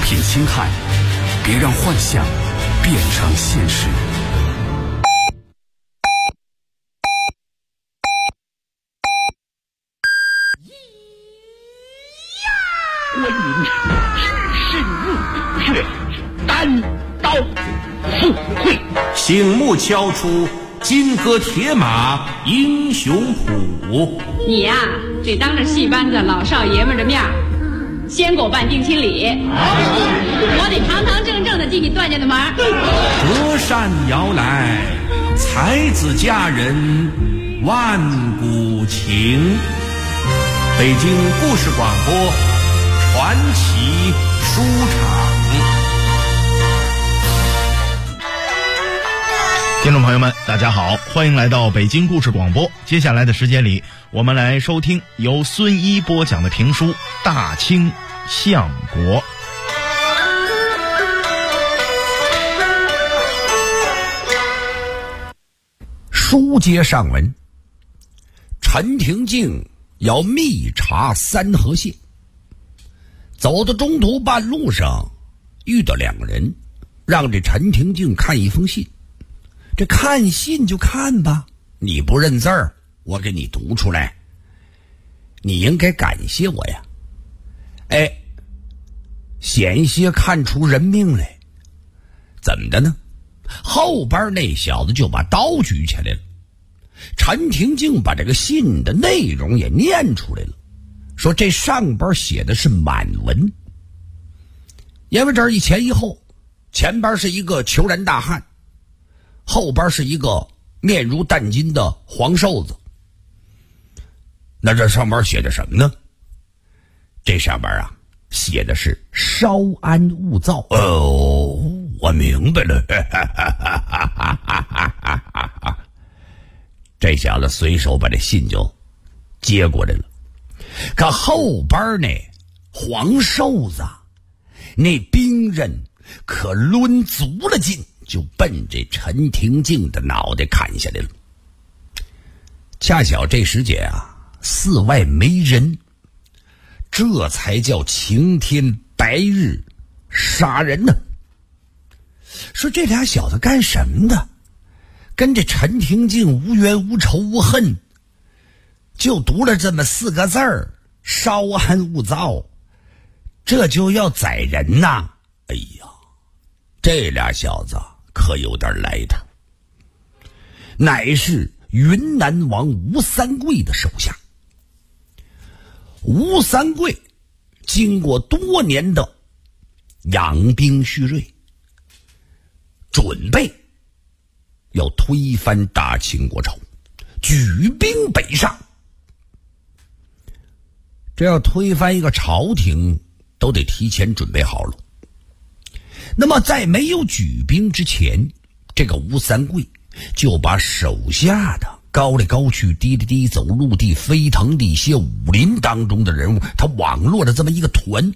品心汉，别让幻想变成现实。 关云只身入血，单刀赴会。 醒目敲出金戈铁马英雄谱。 你呀，得当着戏班子老少爷们的面先给我办定亲礼，我得堂堂正正的进你段家的门。 隔山遥来，才子佳人万古情。北京故事广播传奇书场。 听众朋友们大家好，欢迎来到北京故事广播。接下来的时间里，我们来收听由孙一播讲的评书《大清相国》。 书接上文，陈廷敬要密查三河县，走到中途半路上遇到两个人，让这陈廷敬看一封信。这看信就看吧，你不认字儿，我给你读出来，你应该感谢我呀。哎，险些看出人命来。怎么的呢？后边那小子就把刀举起来了。陈廷敬把这个信的内容也念出来了，说这上边写的是满文，因为这儿一前一后，前边是一个虬髯大汉，后边是一个面如淡金的黄瘦子。那这上边写的什么呢？这上边啊写的是稍安勿躁。哦，我明白了。这小子随手把这信就接过来了。可后边那黄瘦子那兵刃可抡足了劲，就奔这陈廷敬的脑袋砍下来了。恰巧这时节啊，寺外没人，这才叫晴天白日杀人呢。说这俩小子干什么的？跟这陈廷敬无冤无仇无恨，就读了这么4个字儿，稍安勿躁，这就要宰人呐！哎呀，这俩小子可有点来头，乃是云南王吴三桂的手下。吴三桂经过多年的养兵蓄锐，准备要推翻大清国朝，举兵北上。这要推翻一个朝廷，都得提前准备好了。那么在没有举兵之前，这个吴三桂就把手下的高来高去、低来低走、陆地飞腾的一些武林当中的人物，他网络的这么一个团，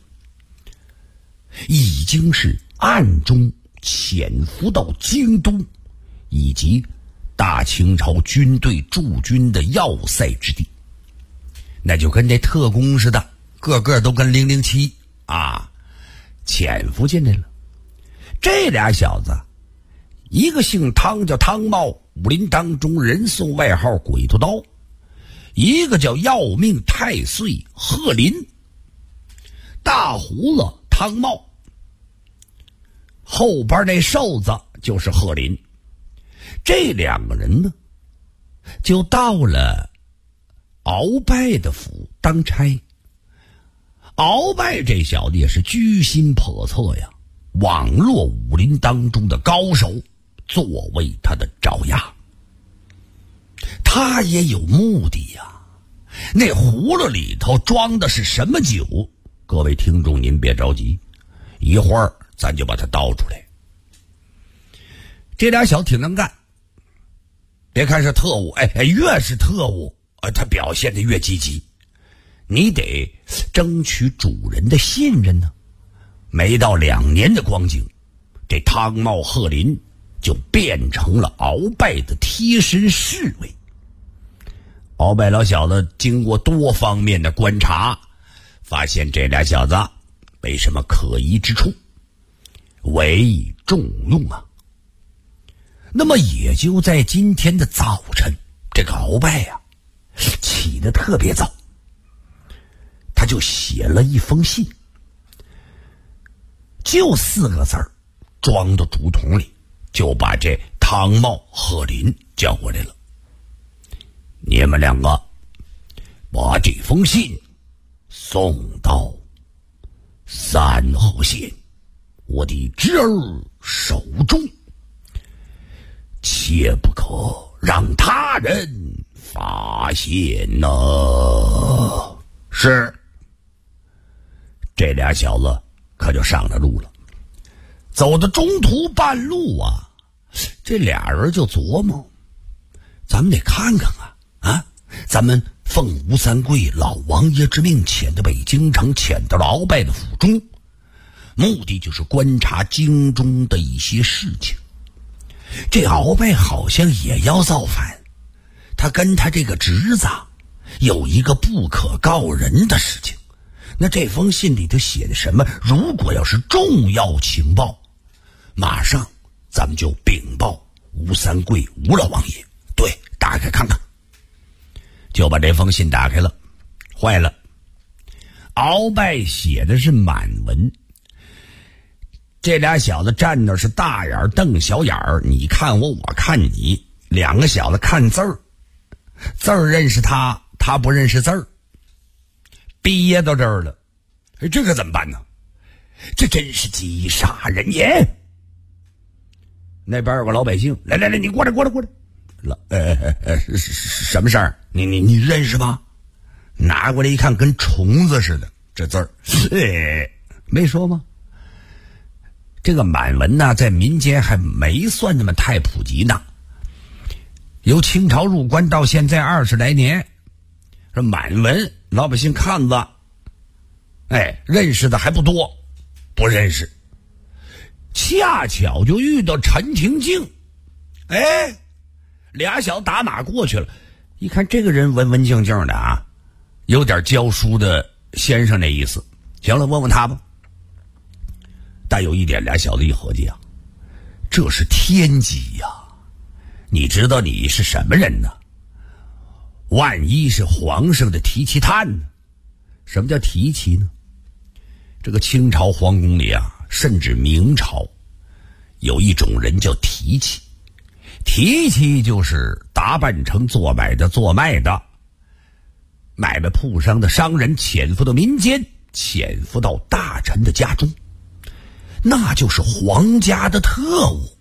已经是暗中潜伏到京都以及大清朝军队驻军的要塞之地。那就跟这特工似的，个个都跟007啊潜伏进来了。这俩小子，一个姓汤叫汤茂，武林当中人送外号鬼头刀；一个叫要命太岁贺林。大胡子汤茂，后边那瘦子就是贺林。这两个人呢，就到了鳌拜的府当差。鳌拜这小子也是居心叵测呀，网络武林当中的高手作为他的爪牙。他也有目的呀，那葫芦里头装的是什么酒？各位听众您别着急，一会儿咱就把它倒出来。这俩小子挺能干，别看是特务，越是特务他表现得越积极。你得争取主人的信任呢。没到2年的光景，这汤茂贺林就变成了鳌拜的贴身侍卫。鳌拜老小子经过多方面的观察，发现这俩小子没什么可疑之处，委以重用啊。那么也就在今天的早晨，这个鳌拜呀起得特别早，他就写了一封信，就4个字儿，装到竹筒里，就把这汤茂、贺林叫过来了。你们2个把这封信送到三河县我的侄儿手中，切不可让他人发现呢。是。这俩小子可就上了路了。走到中途半路啊，这俩人就琢磨，咱们得看看啊，咱们奉吴三桂老王爷之命潜到北京城，潜到了鳌拜的府中，目的就是观察京中的一些事情。这鳌拜好像也要造反，他跟他这个侄子有一个不可告人的事情。那这封信里头写的什么？如果要是重要情报，马上咱们就禀报吴三桂吴老王爷。对，打开看看。就把这封信打开了，坏了，鳌拜写的是满文。这俩小子站那是大眼瞪小眼儿，你看我，我看你，2个小子看字儿，字儿认识他，他不认识字儿，憋到这儿了。这可怎么办呢？这真是积杀人也。那边有个老百姓，来，你过来。什么事儿？你认识吗？拿过来一看，跟虫子似的，这字儿，没说吗？这个满文呢，在民间还没算那么太普及呢。由清朝入关到现在20来年，这满文老百姓看了，认识的还不多，不认识。恰巧就遇到陈廷敬，俩小打马过去了，一看这个人文文静静的啊，有点教书的先生那意思。行了，问问他吧。但有一点，俩小子一合计啊，这是天机呀！你知道你是什么人呢？万一是皇上的提旗探呢？什么叫提旗呢？这个清朝皇宫里啊，甚至明朝有一种人叫提旗。提旗就是打扮成做买的做卖的买卖铺商的商人，潜伏到民间，潜伏到大臣的家中，那就是皇家的特务。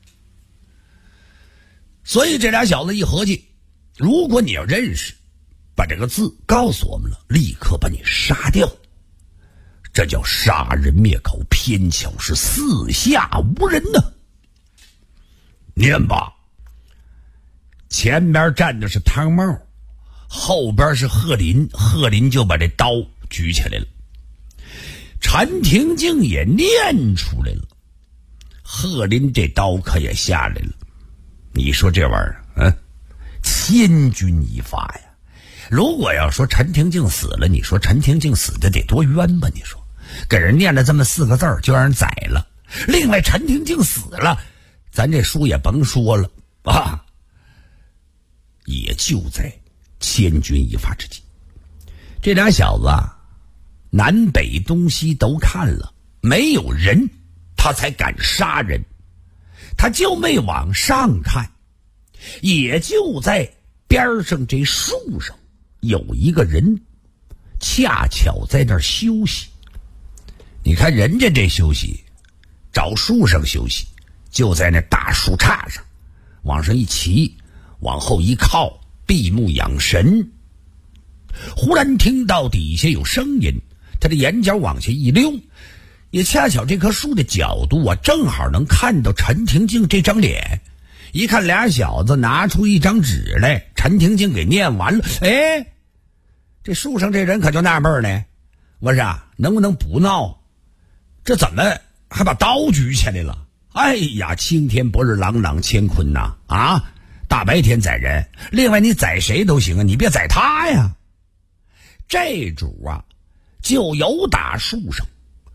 所以这俩小子一合计，如果你要认识，把这个字告诉我们了，立刻把你杀掉。这叫杀人灭口，偏巧是四下无人呢。念吧。前边站的是汤茂，后边是贺林，贺林就把这刀举起来了。陈廷敬也念出来了，贺林这刀可也下来了。你说这玩意儿千钧一发呀！如果要说陈廷敬死了，你说陈廷敬死的得多冤吧？你说给人念了这么4个字就让人宰了。另外陈廷敬死了，咱这书也甭说了啊。也就在千钧一发之际，这俩小子南北东西都看了，没有人，他才敢杀人。他就没往上看，也就在边上这树上有一个人，恰巧在那儿休息。你看人家这休息，找树上休息，就在那大树杈上，往上一骑，往后一靠，闭目养神。忽然听到底下有声音，他的眼角往下一溜，也恰巧这棵树的角度正好能看到陈廷敬这张脸。一看俩小子拿出一张纸来，陈廷敬给念完了。这树上这人可就纳闷呢，我说能不能不闹？这怎么还把刀举起来了？哎呀，青天不日朗朗乾坤呐！大白天宰人，另外你宰谁都行你别宰他呀。这主就由打树上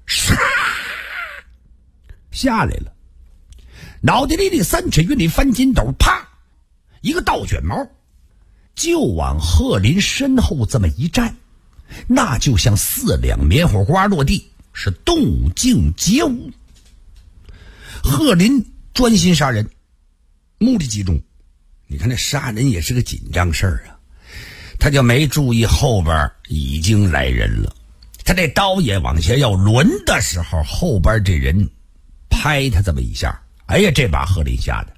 下来了，脑袋里的3尺云里翻筋斗，啪，一个倒卷毛，就往贺林身后这么一站，那就像4两棉花瓜落地，是动静皆无。贺林专心杀人，目的集中。你看这杀人也是个紧张事儿啊，他就没注意后边已经来人了。他这刀也往下要抡的时候，后边这人拍他这么一下，哎呀，这把贺林吓的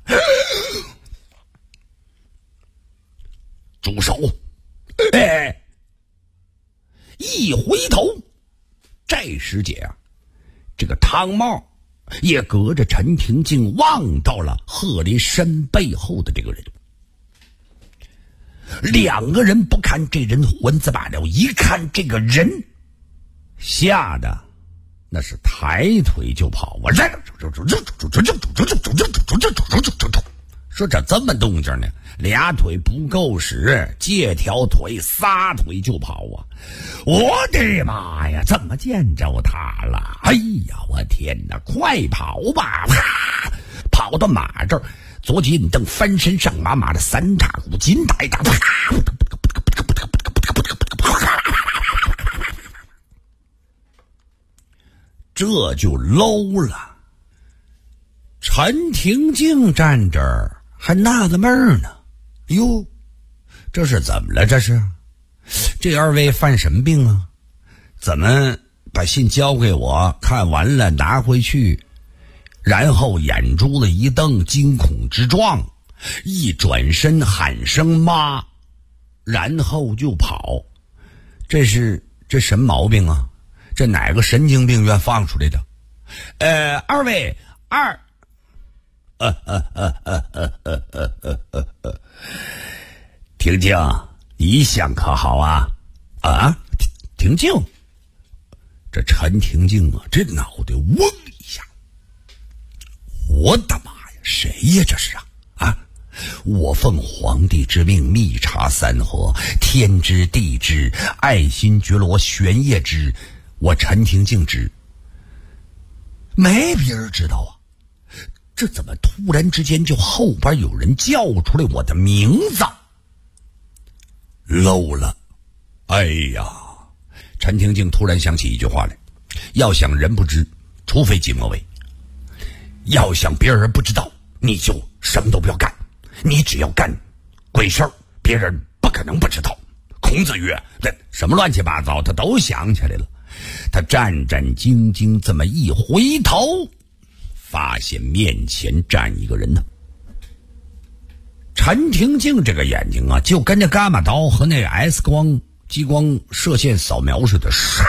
住手！哎，一回头，这时节啊，这个汤茂也隔着陈廷敬望到了贺林身背后的这个人。2个人不看这人混子罢了，一看这个人，吓得那是抬腿就跑啊！说这么动静呢，2腿不够使，借条腿撒腿就跑啊！我的妈呀，怎么见着他了？哎呀，我天哪，快跑吧！啪，跑到马这儿，左脚蹬翻身上马，马的3叉骨筋打一打，这就 low 了。陈廷敬站这儿还纳个闷儿呢，哟，这是怎么了？这2位犯什么病啊？怎么把信交给我，看完了拿回去，然后眼珠子一瞪，惊恐之状，一转身喊声妈，然后就跑。这什么毛病啊？这哪个神经病院放出来的？2位廷敬，你想可好啊？廷敬，这陈廷敬啊，这脑袋嗡一下，我的妈呀，谁呀这是啊？我奉皇帝之命，密查3河，天知地知，爱新觉罗玄烨知，我陈廷敬知，没别人知道啊。这怎么突然之间就后边有人叫出来我的名字？low 了！哎呀，陈廷敬突然想起一句话来：要想人不知，除非己莫为；要想别人不知道，你就什么都不要干，你只要干鬼事儿，别人不可能不知道。孔子曰：这什么乱七八糟他都想起来了。他战战兢兢这么一回头，发现面前站一个人呢。陈廷敬这个眼睛啊，就跟这伽马刀和那个 X 光激光射线扫描似的，杀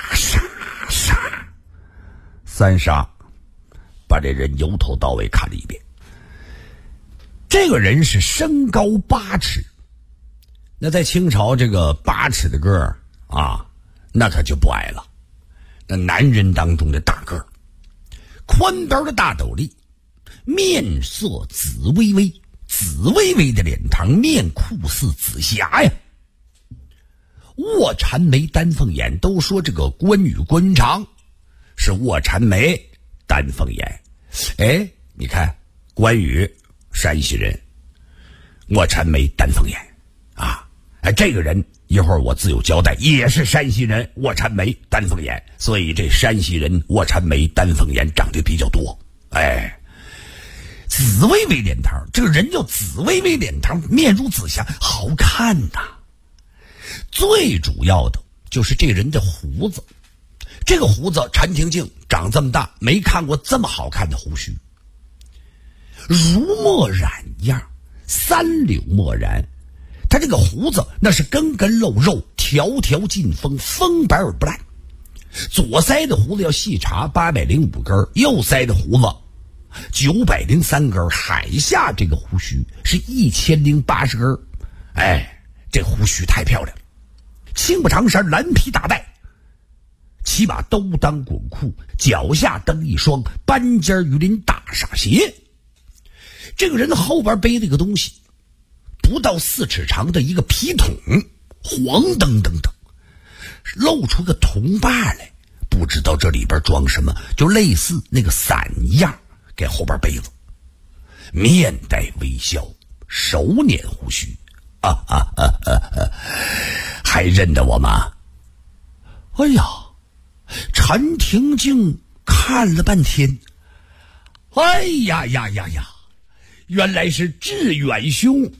3杀，把这人由头到尾看了一遍。这个人是身高8尺，那在清朝这个8尺的个儿啊，那可就不矮了，那男人当中的大个儿，宽边的大斗笠，面色紫微微的脸庞，面酷似紫霞呀，卧蚕眉丹凤眼。都说这个关羽关长是卧蚕眉丹凤眼，哎，你看关羽山西人，卧蚕眉丹凤眼啊，哎，这个人一会儿我自有交代，也是山西人，卧蚕眉丹凤眼，所以这山西人卧蚕眉丹凤眼长得比较多。哎，紫微微脸庞，这个人叫紫微微脸庞，面如紫霞，好看呐。最主要的就是这人的胡子，这个胡子陈廷敬长这么大没看过这么好看的胡须，如墨染样，3绺墨染。他这个胡子那是根根露肉，条条进锋，锋白而不烂。左腮的胡子要细查805根，右腮的胡子903根，海下这个胡须是1080根。哎，这胡须太漂亮了。青布长衫，蓝皮大带，骑马兜裆滚裤，脚下蹬一双斑尖鱼鳞大傻鞋。这个人后边背了一个东西，不到4尺长的一个皮桶，黄澄澄的，露出个铜把来， 不知道这里边装什么，就类似那个伞一样，给后边背着，面带微笑，手捻胡须，还认得我吗？哎呀，陈廷敬看了半天，哎呀呀呀呀，原来是志远兄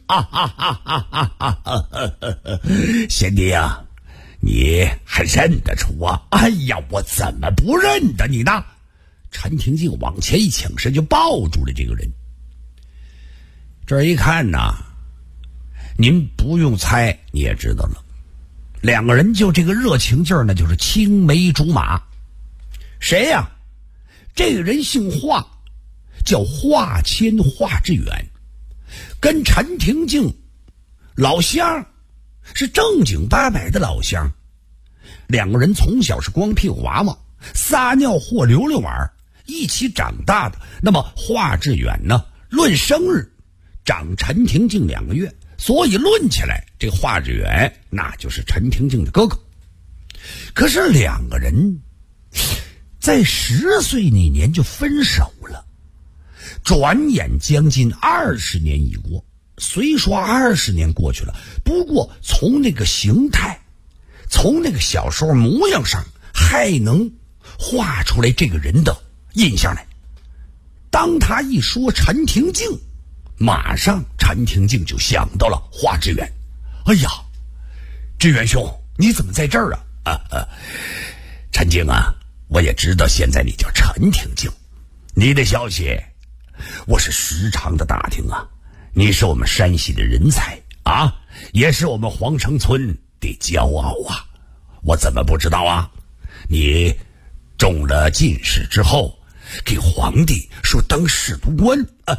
贤弟啊，你还认得出啊？哎呀，我怎么不认得你呢？陈廷敬往前一抢身就抱住了这个人。这一看呐，您不用猜你也知道了，两个人就这个热情劲儿呢，就是青梅竹马。谁呀？这个人姓华，叫华谦，华志远，跟陈廷敬老乡，是正经八百的老乡。两个人从小是光屁股娃娃，撒尿和溜溜玩，一起长大的。那么华志远呢，论生日长陈廷敬2个月，所以论起来，这华志远那就是陈廷敬的哥哥。可是两个人在10岁那年就分手了，转眼将近20年已过。虽说20年过去了，不过从那个形态，从那个小时候模样上，还能画出来这个人的印象来。当他一说陈廷敬，马上陈廷敬就想到了华志远。哎呀，志远兄，你怎么在这儿啊？陈敬啊，我也知道现在你叫陈廷敬，你的消息我是时常的打听啊。你是我们山西的人才啊，也是我们皇城村的骄傲啊，我怎么不知道啊？你中了进士之后，给皇帝说当侍读官。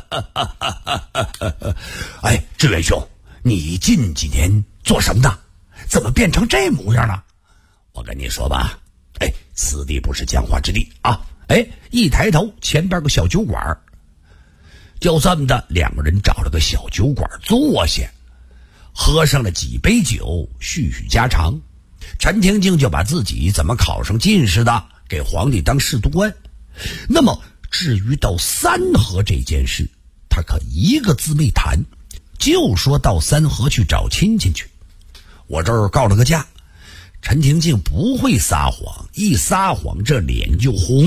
哎，志远兄，你近几年做什么的？怎么变成这模样了？我跟你说吧，哎，此地不是讲话之地啊！哎，一抬头，前边个小酒馆，就这么的，两个人找了个小酒馆坐下，喝上了几杯酒，叙叙家常。陈廷敬就把自己怎么考上进士的，给皇帝当侍读官。那么至于到三河这件事，他可一个字没谈，就说到三河去找亲戚去。我这儿告了个假。陈廷敬不会撒谎，一撒谎这脸就红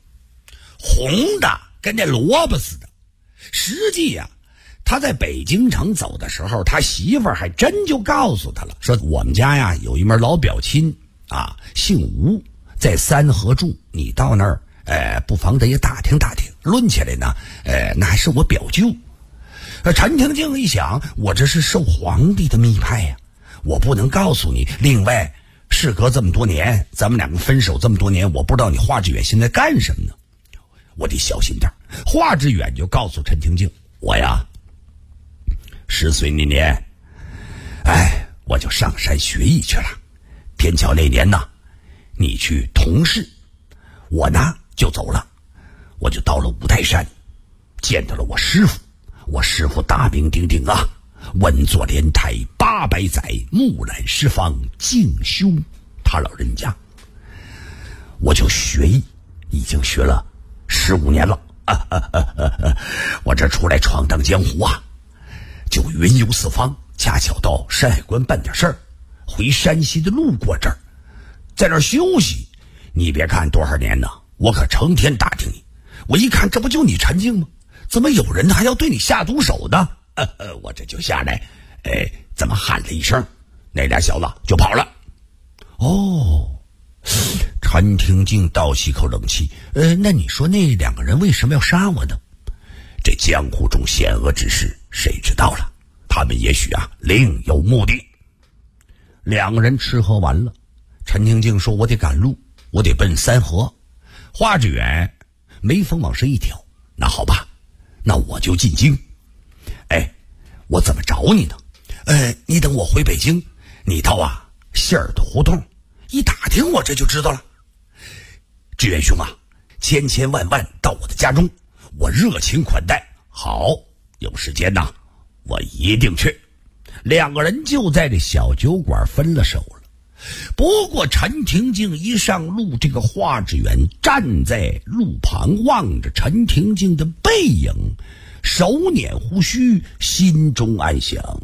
的跟那萝卜似的。实际呀，他在北京城走的时候，他媳妇儿还真就告诉他了，说我们家呀有一门老表亲啊，姓吴，在三河住，你到那儿不妨得也打听打听。论起来呢，那还是我表舅。陈廷敬一想，我这是受皇帝的密派呀，我不能告诉你。另外，事隔这么多年，咱们两个分手这么多年，我不知道你华志远现在干什么呢，我得小心点。华志远就告诉陈廷敬，我呀10岁那年，我就上山学艺去了。偏巧那年呢，你去同事，我呢就走了，我就到了五台山，见到了我师傅。我师傅大名鼎鼎啊，稳坐莲台800载，木兰十方静修。他老人家，我就学艺，已经学了15年了。我这出来闯荡江湖啊，就云游四方，恰巧到山海关办点事儿，回山西的路过这儿，在那儿休息。你别看多少年呢，我可成天打听你。我一看，这不就你陈敬吗？怎么有人还要对你下毒手呢？我这就下来，这么喊了一声，那俩小子就跑了。哦，陈廷敬倒吸口冷气。那你说那2个人为什么要杀我呢？这江湖中险恶之事，谁知道了？他们也许另有目的。2个人吃喝完了，陈廷敬说：“我得赶路，我得奔三河。”华志远眉峰往上一挑：“那好吧，那我就进京。我怎么找你呢？你等我回北京，你到馅儿的胡同一打听，我这就知道了。志远兄啊，千千万万到我的家中，我热情款待。好，有时间呐，我一定去。”2个人就在这小酒馆分了手了。 不过陈廷敬一上路，这个华志远站在路旁望着陈廷敬的背影，手捻胡须，心中暗想，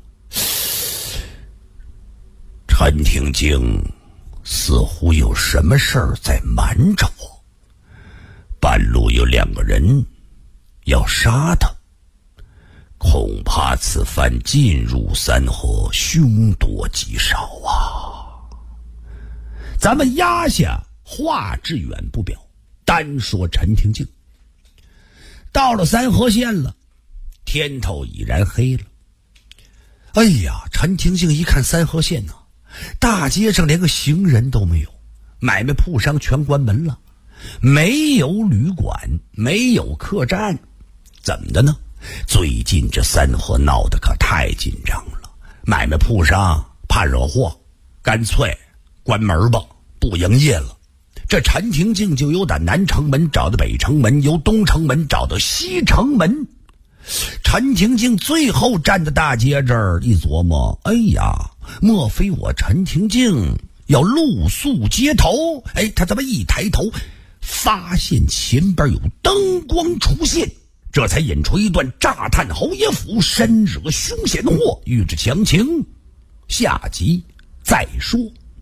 陈廷敬似乎有什么事儿在瞒着我，半路有2个人要杀他，恐怕此番进入三河，凶多吉少啊。咱们压下华志远不表，单说陈廷敬。到了三河县了，天头已然黑了。哎呀，陈廷敬一看三河县大街上连个行人都没有，买卖铺商全关门了，没有旅馆，没有客栈。怎么的呢？最近这三河闹得可太紧张了，买卖铺商怕惹祸，干脆关门吧，不营业了。这陈廷敬就由打南城门找到北城门，由东城门找到西城门。陈廷敬最后站在大街这儿一琢磨，哎呀，莫非我陈廷敬要露宿街头？哎，他这么一抬头，发现前边有灯光出现，这才引出一段炸探侯爷府，深惹凶险祸。欲知详情，下集再说。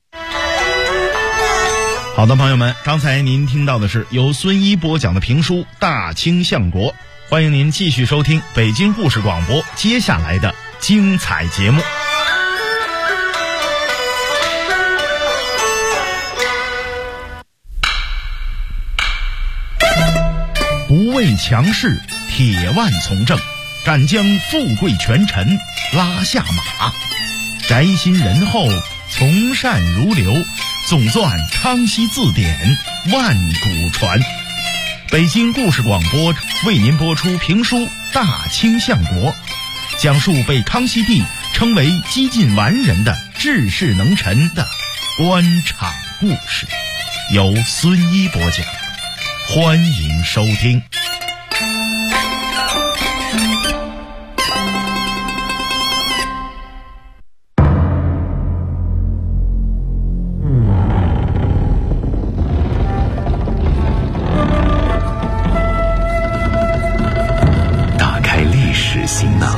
好的，朋友们，刚才您听到的是由孙一播讲的评书《大清相国》，欢迎您继续收听北京故事广播接下来的精彩节目。不畏强势，铁腕从政，敢将富贵权臣拉下马，宅心仁厚，从善如流，总纂康熙字典，万古传。北京故事广播为您播出评书《大清相国》，讲述被康熙帝称为几近完人的治世能臣的官场故事，由孙一播讲，欢迎收听。 行囊，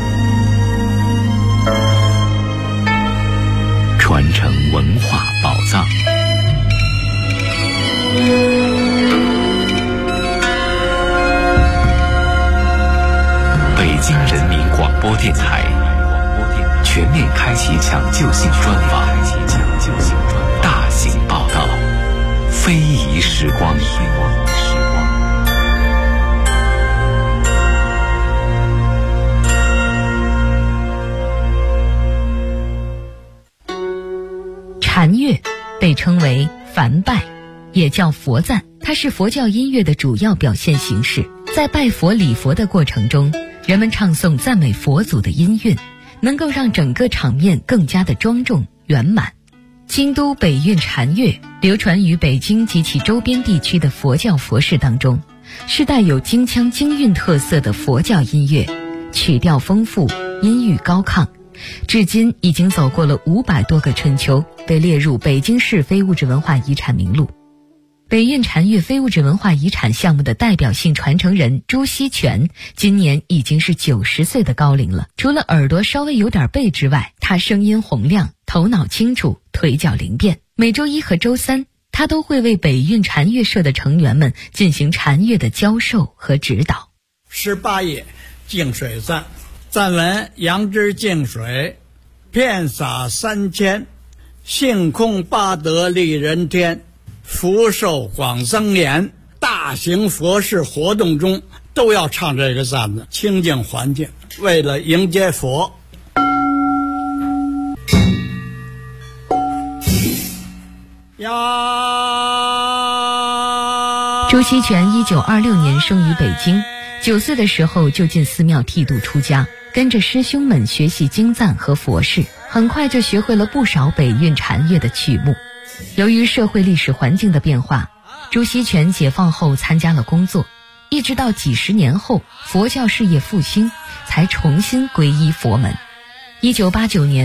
传承文化宝藏。北京人民广播电台全面开启抢救性专访，大型报道，非遗时光。 禅乐被称为梵拜，也叫佛赞，它是佛教音乐的主要表现形式。在拜佛礼佛的过程中，人们唱诵赞美佛祖的音韵，能够让整个场面更加的庄重圆满。京都北韵禅乐流传于北京及其周边地区的佛教佛事当中，是带有京腔京韵特色的佛教音乐，曲调丰富，音域高亢，至今已经走过了500多个春秋，被列入北京市非物质文化遗产名录。北韵禅乐非物质文化遗产项目的代表性传承人朱锡全今年已经是90岁的高龄了。除了耳朵稍微有点背之外，他声音洪亮，头脑清楚，腿脚灵便。每周1和周3，他都会为北韵禅乐社的成员们进行禅乐的教授和指导。 18页净水赞，赞文：杨枝净水，遍洒3000，性空八德利人天，福寿广增延。大型佛事活动中都要唱这个赞子，清净环境，为了迎接佛。 朱锡全1926年生于北京，9岁的时候就进寺庙剃度出家，跟着师兄们学习经赞和佛事，很快就学会了不少北韵禅乐的曲目。由于社会历史环境的变化，朱锡全解放后参加了工作，一直到几十年后佛教事业复兴，才重新皈依佛门。1989年，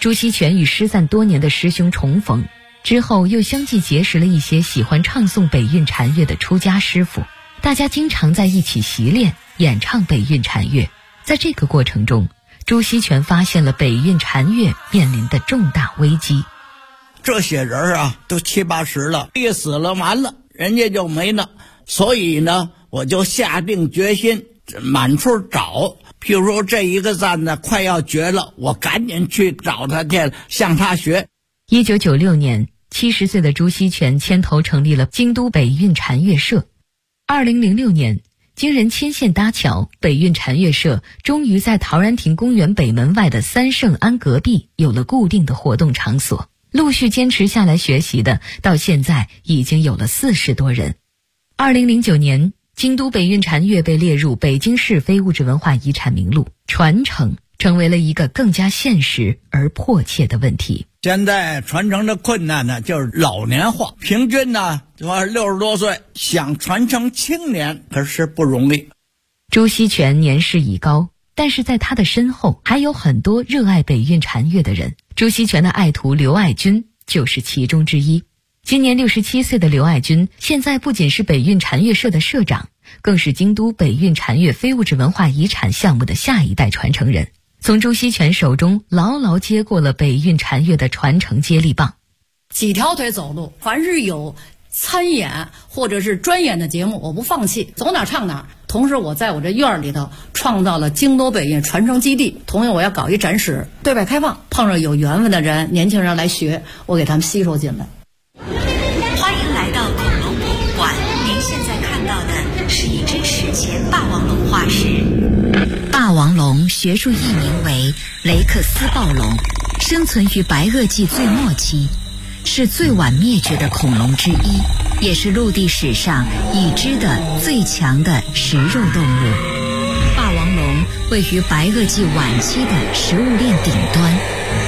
朱锡全与失散多年的师兄重逢之后，又相继结识了一些喜欢唱诵北韵禅乐的出家师傅，大家经常在一起习练演唱北韵禅乐。在这个过程中，朱锡全发现了北韵禅乐面临的重大危机。 这些人啊，都70、80了，一死了完了，人家就没了。所以呢，我就下定决心满处找。譬如说这一个赞呢快要绝了，我赶紧去找他去，向他学。 1996年，70岁的朱锡全牵头成立了京都北韵禅乐社。2006年，经人牵线搭桥，北韵禅乐社终于在陶然亭公园北门外的三圣庵隔壁有了固定的活动场所。陆续坚持下来学习的，到现在已经有了40多人。2009年，京都北韵禅乐被列入北京市非物质文化遗产名录，传承成为了一个更加现实而迫切的问题。 现在传承的困难呢，就是老年化，平均呢60多岁，想传承青年可是不容易。 朱锡全年事已高，但是在他的身后还有很多热爱北韵禅乐的人。朱锡全的爱徒刘爱军就是其中之一。今年67岁的刘爱军，现在不仅是北韵禅乐社的社长，更是京都北韵禅乐非物质文化遗产项目的下一代传承人，从朱锡全手中牢牢接过了北韵禅乐的传承接力棒。 几条腿走路，凡是有参演或者是专演的节目，我不放弃，走哪唱哪。同时我在我这院里头创造了京都北韵传承基地，同样我要搞一展示，对外开放，碰上有缘分的人，年轻人来学，我给他们吸收进来。 欢迎来到恐龙博物馆，您现在看到的是一只史前霸王龙化石。霸王龙学术译名为雷克斯暴龙，生存于白垩纪最末期，是最晚灭绝的恐龙之一，也是陆地史上已知的最强的食肉动物。霸王龙位于白垩纪晚期的食物链顶端。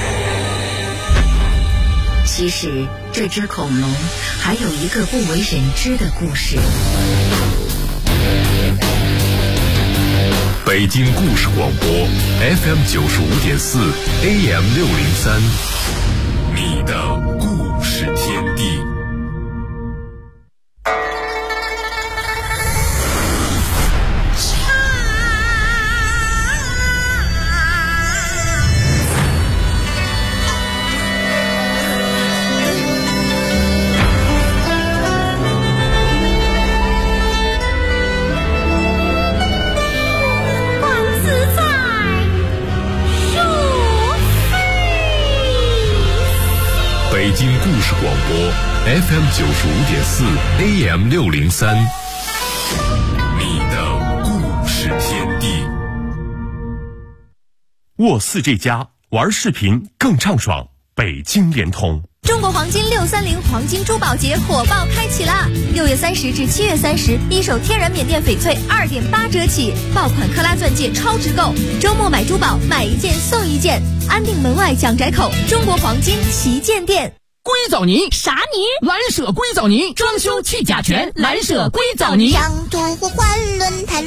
其实这只恐龙还有一个不为人知的故事。 北京故事广播 FM 95.4 AM 603，你的故事天地。北京故事广播 FM 95.4 AM 603，你的故事天地。 沃4这家玩视频更畅爽，北京联通。 中国黄金630黄金珠宝节火爆开启啦！6月30至7月30，一手天然缅甸翡翠2.8折起，爆款克拉钻戒超值购，周末买珠宝买一件送一件，安定门外蒋宅口中国黄金旗舰店。 硅藻泥啥泥？ 蓝舍硅藻泥，装修去甲醛，蓝舍硅藻泥。 上图互换轮胎，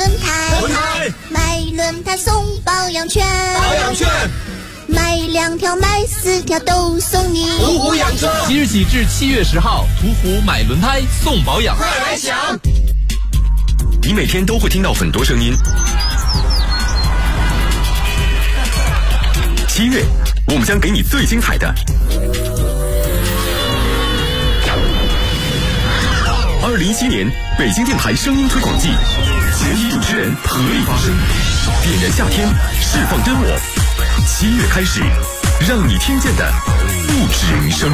买轮胎送保养券，买2条买4条都送你。 途虎养车，即日起至7月10号，途虎买轮胎送保养，快来抢！ 你每天都会听到很多声音。7月，我们将给你最精彩的。2017年北京电台声音推广季，全体主持人合力发声，点燃夏天，释放真我。7月开始，让你听见的不止人声。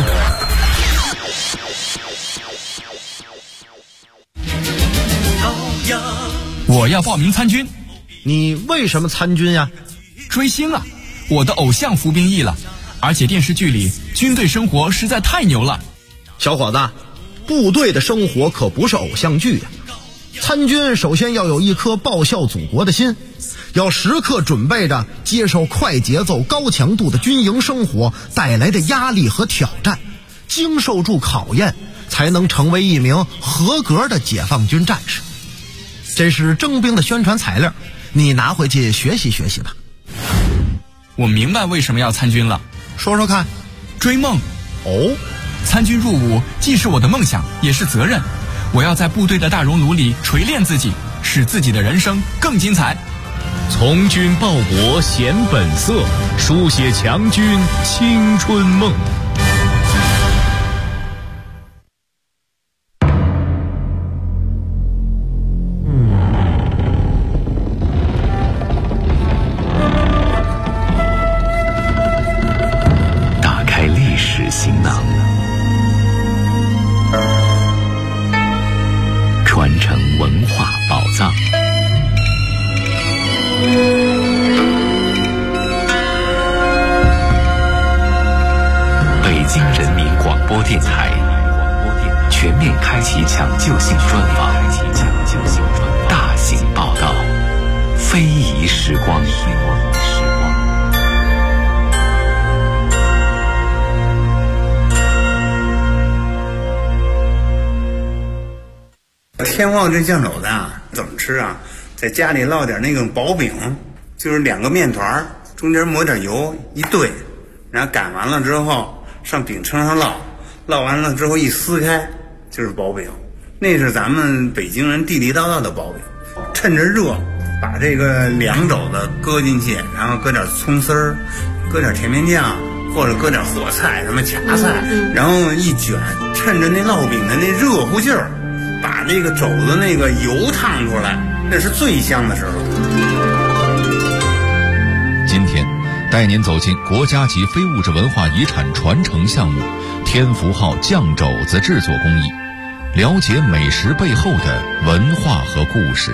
我要报名参军。 你为什么参军呀？ 追星啊！我的偶像服兵役了，而且电视剧里军队生活实在太牛了。 小伙子，部队的生活可不是偶像剧呀。参军首先要有一颗报效祖国的心，要时刻准备着接受快节奏高强度的军营生活带来的压力和挑战，经受住考验，才能成为一名合格的解放军战士。这是征兵的宣传材料，你拿回去学习学习吧。 我明白为什么要参军了， 说说看。 追梦。 哦， 参军入伍既是我的梦想，也是责任。我要在部队的大熔炉里锤炼自己，使自己的人生更精彩。 从军报国显本色，书写强军青春梦。打开历史行囊，传承文化宝藏。北京人民广播电台全面开启抢救性专访，大型报道，非遗时光。 天旺这酱肘子啊，怎么吃啊？在家里烙点那种薄饼，就是2个面团，中间抹点油一对，然后擀完了之后上饼铛上烙，烙完了之后一撕开就是薄饼。那是咱们北京人地地道道的薄饼。趁着热，把这个凉肘子搁进去，然后搁点葱丝儿，搁点甜面酱，或者搁点火菜什么掐菜，然后一卷，趁着那烙饼的那热乎劲儿，把那个肘子那个油烫出来，那是最香的时候。 今天带您走进国家级非物质文化遗产传承项目天福号酱肘子制作工艺，了解美食背后的文化和故事。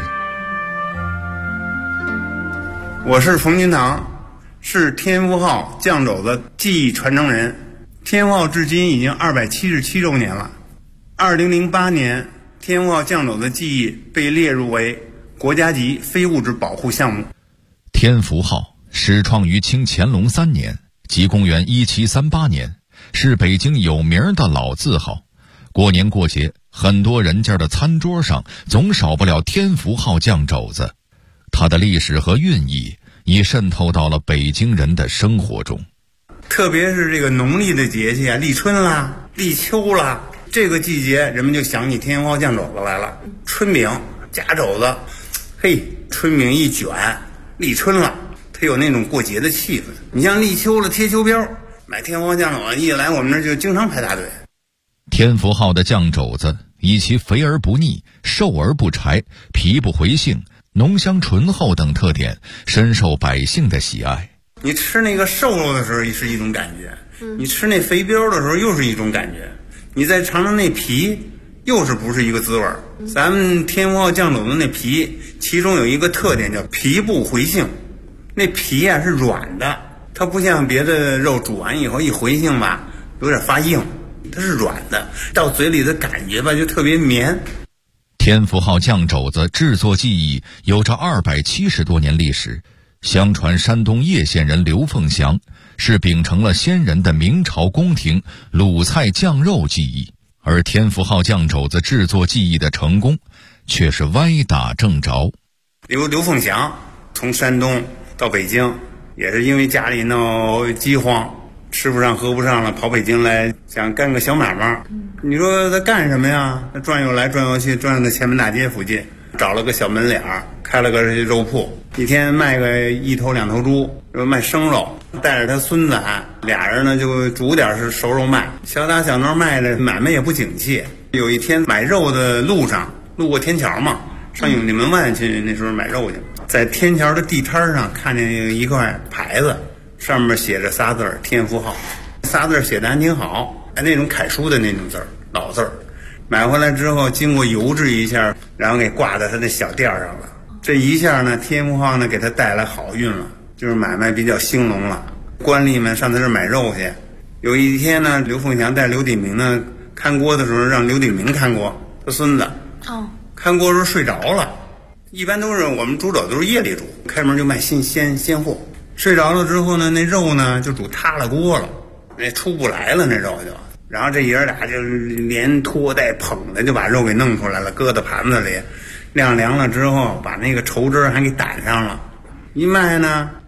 我是冯金堂，是天福号酱肘子技艺传承人。天福号至今已经277周年了。2008年，天福号酱肘子技艺被列入为国家级非物质保护项目。 天福号始创于清乾隆3年，即公元1738年，是北京有名的老字号。过年过节，很多人家的餐桌上总少不了天福号酱肘子。它的历史和寓意已渗透到了北京人的生活中。 特别是这个农历的节气啊，立春啦、立秋啦，这个季节人们就想起天福号酱肘子来了。春饼夹肘子，嘿，春饼一卷，立春了，它有那种过节的气氛。你像立秋了，贴秋膘，买天福号酱肘子一来，我们这就经常排大队。 天福号的酱肘子以其肥而不腻、瘦而不柴、皮不回性、浓香醇厚等特点，深受百姓的喜爱。 你吃那个瘦肉的时候是一种感觉，你吃那肥膘的时候又是一种感觉，你再尝尝那皮，又是不是一个滋味。咱们天福号酱肘子那皮，其中有一个特点叫皮不回性。那皮啊是软的，它不像别的肉煮完以后一回性吧，有点发硬，它是软的，到嘴里的感觉吧就特别绵。 天福号酱肘子制作技艺有着270多年历史，相传山东叶县人刘凤祥是秉承了先人的明朝宫廷卤菜酱肉技艺，而天福号酱肘子制作技艺的成功却是歪打正着。 刘凤祥从山东到北京，也是因为家里闹饥荒，吃不上喝不上了，跑北京来想干个小买卖。你说他干什么呀？他转悠来转悠去，转到前门大街附近，找了个小门脸儿，开了个肉铺，一天卖个1头2头猪，卖生肉，带着他孙子俩人呢就煮点是熟肉卖，小打小闹卖的，买卖也不景气。有一天买肉的路上，路过天桥嘛，上永定门外去，那时候买肉去，在天桥的地摊上看见一块牌子，上面写着仨字儿天福号，3字写的还挺好，那种楷书的那种字儿，老字儿。买回来之后经过油制一下，然后给挂在他那小店上了。这一下呢，天福号呢给他带来好运了，就是买卖比较兴隆了。官吏们上他这儿买肉去。有一天呢，刘凤祥带刘鼎明呢看锅的时候，让刘鼎明看锅，他孙子看锅时候睡着了。一般都是我们煮肘都是夜里煮，开门就卖鲜货。睡着了之后呢，那肉呢就煮塌了锅了，那出不来了，那肉就。然后这爷俩就连拖带捧的就把肉给弄出来了，搁到盘子里晾凉了之后，把那个稠汁还给掸上了。一卖呢，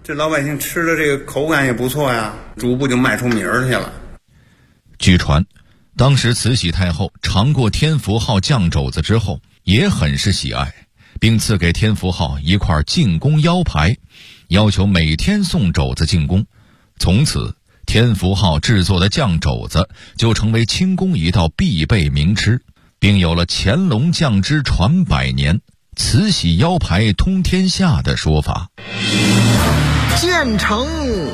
这老百姓吃的这个口感也不错呀，逐步就卖出名儿去了。 据传，当时慈禧太后尝过天福号酱肘子之后，也很是喜爱，并赐给天福号一块进宫腰牌，要求每天送肘子进宫。从此，天福号制作的酱肘子就成为清宫一道必备名吃，并有了乾隆酱汁传百年，慈禧腰牌通天下的说法。 建成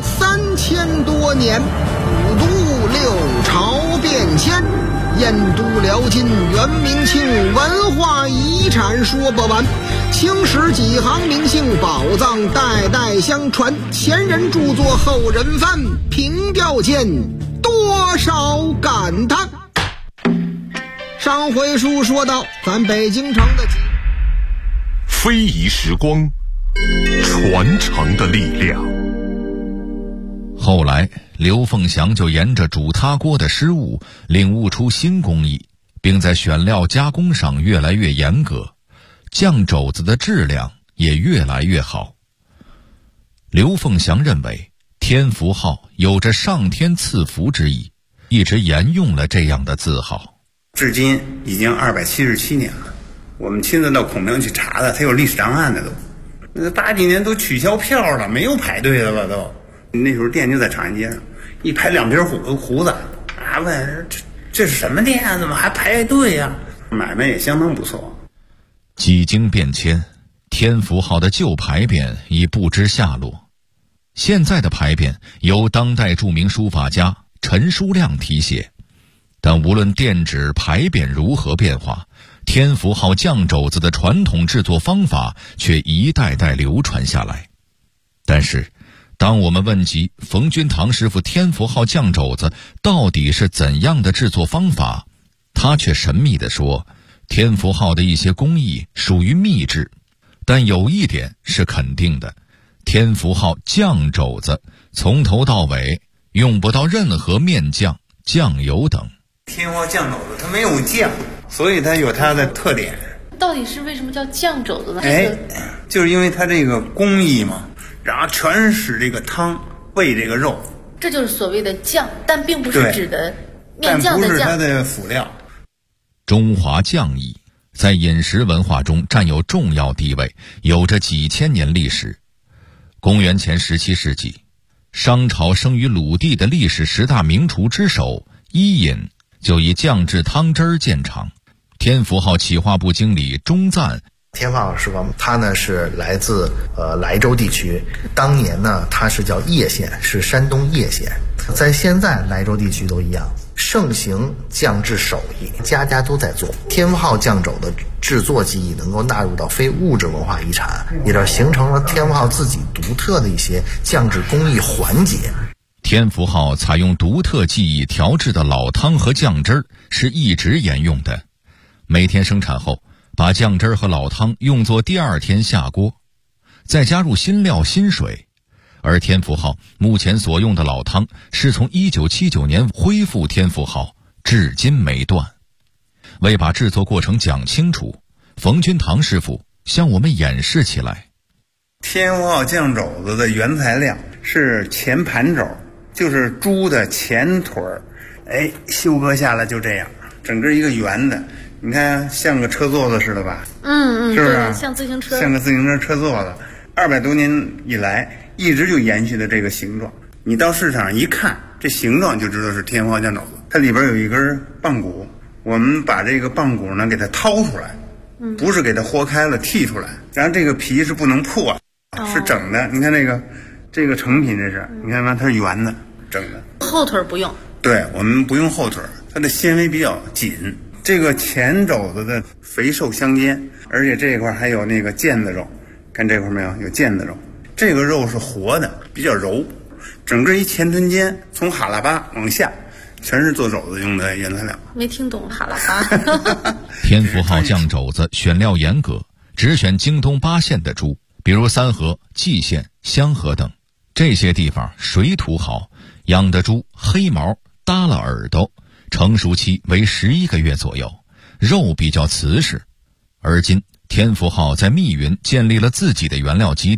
3000多年，五都六朝变迁，燕都辽金元明清文化遗产说不完，青史几行名姓宝藏代代相传，前人著作后人翻，凭吊间多少感叹。上回书说到咱北京城的非遗时光，传承的力量。 后来刘凤祥就沿着煮塌锅的失误领悟出新工艺，并在选料加工上越来越严格，酱肘子的质量也越来越好。刘凤祥认为天福号有着上天赐福之意，一直沿用了这样的字号， 至今已经277年了。我们亲自到孔庙去查的，它有历史档案的都。那80几年都取消票了，没有排队的了都。那时候店就在长安街上，一排2瓶胡子啊，问这是什么店？怎么还排队呀？买卖也相当不错。 几经变迁，天福号的旧牌匾已不知下落。现在的牌匾由当代著名书法家陈书亮题写，但无论店址牌匾如何变化，天福号酱肘子的传统制作方法却一代代流传下来。但是当我们问及冯君堂师傅天福号酱肘子到底是怎样的制作方法，他却神秘地说，天福号的一些工艺属于秘制，但有一点是肯定的，天福号酱肘子从头到尾用不到任何面酱、酱油等。 天福号酱肘子它没有酱，所以它有它的特点。 到底是为什么叫酱肘子呢？ 就是因为它这个工艺嘛，然后全使这个汤喂这个肉， 这就是所谓的酱，但并不是指的面酱的酱， 但不是它的辅料。 中华酱艺在饮食文化中占有重要地位，有着几千年历史。公元前17世纪，商朝生于鲁地的历史10大名厨之首伊尹就以酱制汤汁儿见长。天福号企划部经理钟赞， 天福号师傅他呢是来自莱州地区，当年呢他是叫叶县，是山东叶县，在现在莱州地区都一样，盛行酱制手艺，家家都在做。天福号酱肘的制作技艺能够纳入到非物质文化遗产，也就形成了天福号自己独特的一些酱制工艺环节。 天福号采用独特技艺调制的老汤和酱汁儿是一直沿用的，每天生产后把酱汁和老汤用作第2天下锅，再加入新料新水。而天福号目前所用的老汤是从1979年恢复天福号，至今没断。为把制作过程讲清楚，冯君堂师傅向我们演示起来。 天福号酱肘子的原材料是前盘肘，就是猪的前腿儿，修割下来就这样，整个一个圆的，你看像个车座子似的吧？是不是？ 像自行车， 像个自行车车座子。200多年以来，一直就延续的这个形状。你到市场一看，这形状就知道是天福号酱肘子。它里边有一根棒骨，我们把这个棒骨呢给它掏出来，不是给它豁开了剔出来，然后这个皮是不能破，是整的。你看这个成品，这是你看吧，它是圆的，整的。 后腿不用。对， 我们不用后腿，它的纤维比较紧。这个前肘子的肥瘦相间，而且这一块还有那个腱子肉，看这块没有？有腱子肉，这个肉是活的，比较柔。整个一前臀尖从哈喇巴往下，全是做肘子用的原材料。 没听懂哈喇巴。 天福号酱肘子选料严格，只选京东8县的猪，比如三河、蓟县、香河等。这些地方水土好，养的猪黑毛耷了耳朵，成熟期为11个月左右，肉比较瓷实。而今天福号在密云建立了自己的原料基地，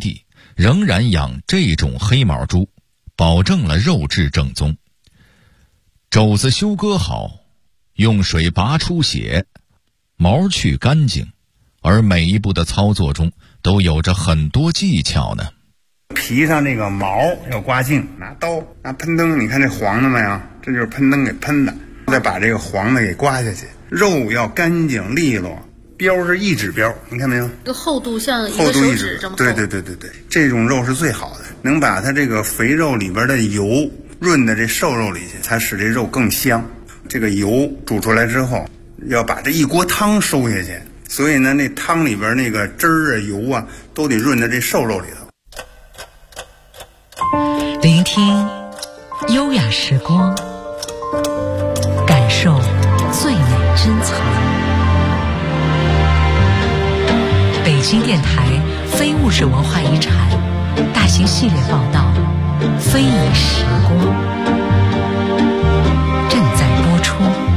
仍然养这种黑毛猪，保证了肉质正宗。肘子修割好，用水拔出血，毛去干净，而每一步的操作中都有着很多技巧呢。 皮上这个毛要刮净，拿刀拿喷灯，你看这黄的没有？这就是喷灯给喷的，再把这个黄的给刮下去。肉要干净利落，标是1指标，你看没有？ 这个厚度像一个手指这么厚。 对，这种肉是最好的，能把它这个肥肉里边的油润到这瘦肉里去，才使这肉更香。这个油煮出来之后，要把这一锅汤收下去，所以呢，那汤里边那个汁儿啊、油啊，都得润到这瘦肉里头。 聆听优雅时光，感受最美珍藏。北京电台非物质文化遗产大型系列报道《非遗时光》正在播出。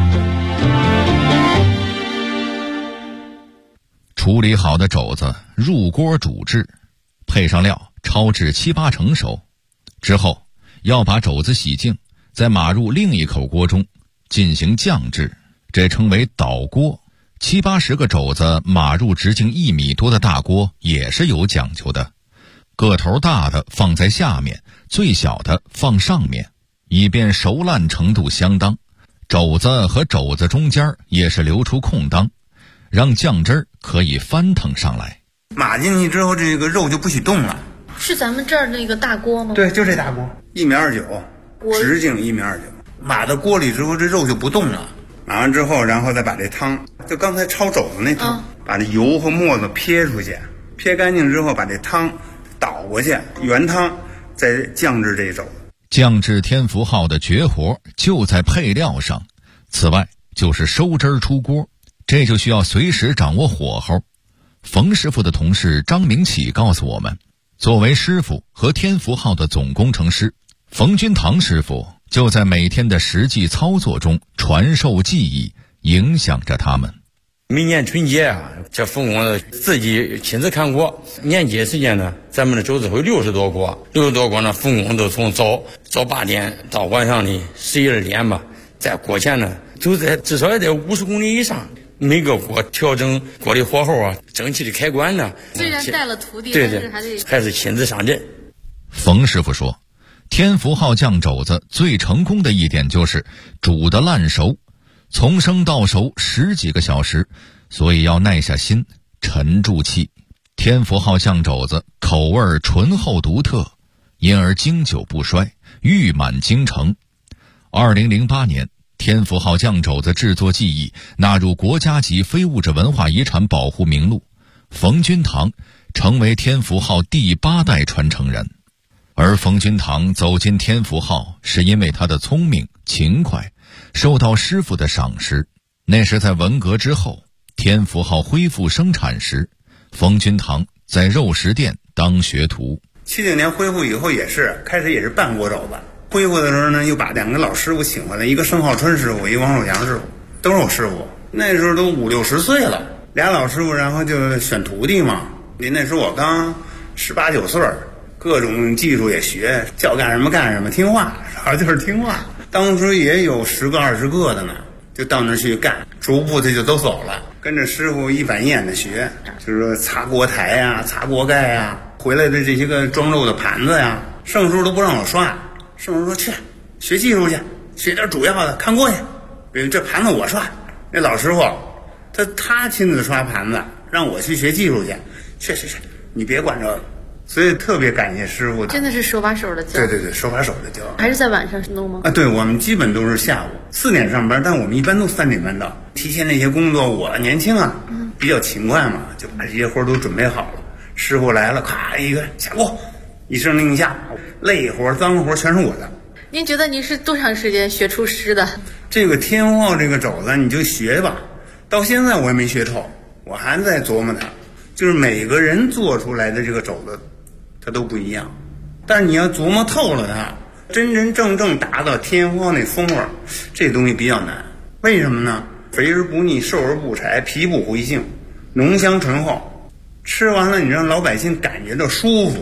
处理好的肘子入锅煮制，配上料焯至7、8成熟之后，要把肘子洗净，再码入另一口锅中进行酱制，这称为倒锅。7、80个肘子码入直径1米多的大锅也是有讲究的，个头大的放在下面，最小的放上面，以便熟烂程度相当。肘子和肘子中间也是留出空当，让酱汁可以翻腾上来。 码进去之后，这个肉就不许动了。 是咱们这儿那个大锅吗？ 对，就这大锅，1.29米，直径1.29米。码到锅里之后，这肉就不动了。码完之后，然后再把这汤，就刚才焯肘子那汤，把这油和沫子撇出去，撇干净之后，把这汤倒过去，原汤再酱制这肘。 酱制天福号的绝活就在配料上，此外就是收汁出锅，这就需要随时掌握火候。冯师傅的同事张明启告诉我们，作为师傅和天福号的总工程师，冯君堂师傅就在每天的实际操作中传授技艺，影响着他们。 每年春节啊，这冯工自己亲自看过，年节时间呢，咱们的肘子会60多锅呢，冯工都从早8点到晚上的11、12点吧，在锅前呢，都在至少也得50公里以上。每个锅调整锅的火候啊，蒸汽的开关呢， 虽然带了徒弟， 对， 但是还是亲自上阵。 冯师傅说，天福号酱肘子最成功的一点就是煮得烂熟，从生到熟10几个小时，所以要耐下心，沉住气。天福号酱肘子口味醇厚独特，因而经久不衰，誉满京城。2008年，天福号酱肘子制作技艺纳入国家级非物质文化遗产保护名录，冯君堂成为天福号第8代传承人。而冯君堂走进天福号，是因为他的聪明勤快，受到师傅的赏识。那是在文革之后，天福号恢复生产时，冯君堂在肉食店当学徒。 70年恢复以后开始也是半锅肘子。恢复的时候呢，又把2个老师傅请回来，一个盛浩春师傅，一个王守强师傅，都是我师傅。那时候都50、60岁了，2老师傅，然后就选徒弟嘛。那时候我刚18、19岁，各种技术也学，叫干什么干什么，听话，主要就是听话。当时也有10个、20个的呢，就到那儿去干，逐步的就都走了，跟着师傅一板一眼的学，就是说擦锅台呀、擦锅盖呀，回来的这些个装肉的盘子呀，剩时候都不让我刷。师傅说去学技术去，学点主要的，看锅去。比如这盘子我刷，那老师傅他亲自刷盘子，让我去学技术去。去，你别管这个。所以特别感谢师傅， 真的是手把手的教。 对，手把手的教。 还是在晚上弄吗？ 对，我们基本都是下午4点上班，但我们一般都3点半到。提前那些工作，我年轻啊，比较勤快嘛，就把这些活都准备好了。师傅来了，咔一个下锅，一声令下，累活脏活全是我的。 您觉得您是多长时间学出师的？ 这个天福号这个肘子你就学吧，到现在我也没学透，我还在琢磨它。就是每个人做出来的这个肘子它都不一样，但是你要琢磨透了它，真真正正达到天福号那风味，这东西比较难。为什么呢？肥而不腻，瘦而不柴，皮不回性，浓香醇厚，吃完了你让老百姓感觉到舒服。